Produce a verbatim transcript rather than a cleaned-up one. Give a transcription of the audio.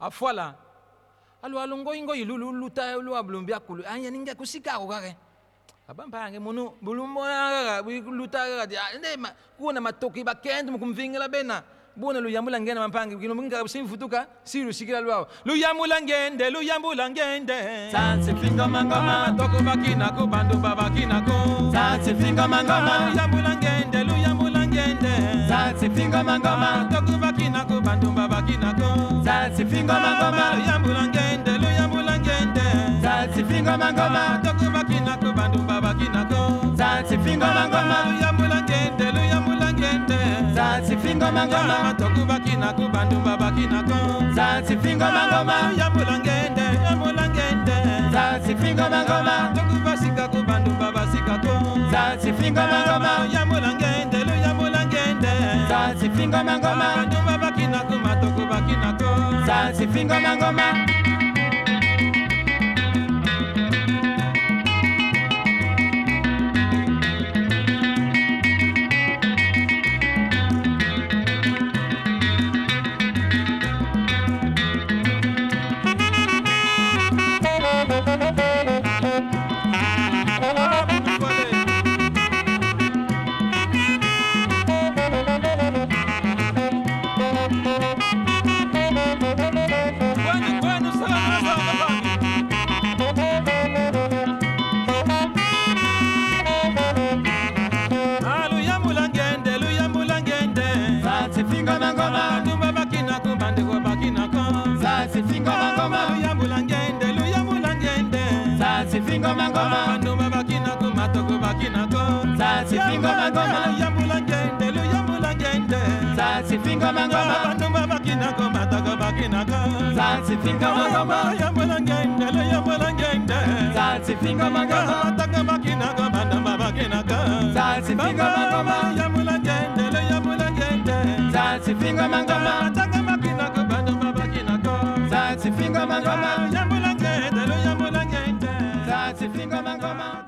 afwala alu alongo ingo ilulu luta lu ablumbia kulu anya ninge kusika ko kake abamba yange munu bulumbona luta ga ende kuna matoki bakende mukumvingela bena bona lu yambula ngene mampangi kino munga simfutuka siru sikira lwao lu yambula ngende lu yambula ngende Sansi finga mangoma toko bakina ko bandu babakina ko Sansi finga mangoma lu yambula ngende lu yambula ngende Sansi finga mangoma toko bakina ko bandu babakina ko Sansi finga mangoma lu yambula ngende lu yambula ngende Sansi finga mangoma toko bakina ko bandu babakina ko Sansi finga mangoma lu yambula ngende lu yambula ngende Sansi finga mangoma toko bakina ko bandu babakina ko Sansi finga mangoma yambula ngende yambula ngende Sansi finga mangoma toko basika ko bandu babasika ko Sansi finga mangoma yambula ngende lu yambula ngende Sansi finga mangoma bandu babakina ko matoko bakina ko Sansi finga mangoma Finga mangoma, Numa bakina ko matoko bakina ko. Sansi finga mangoma, Yambula ngende, lu yambula ngende. Sansi finga mangoma, Numa bakina ko matoko bakina ko. Sansi finga mangoma, Yambula ngende, lu yambula ngende. Sansi finga mangoma, Matoko bakina ko numa bakina ko. Sansi finga mangoma, Yambula ngende, lu yambula ngende. Sansi finga mangoma, Matoko bakina ko numa bakina ko. Sansi finga mangoma, Yambula ngende, lu yambula ngende. Sansi finga mangoma.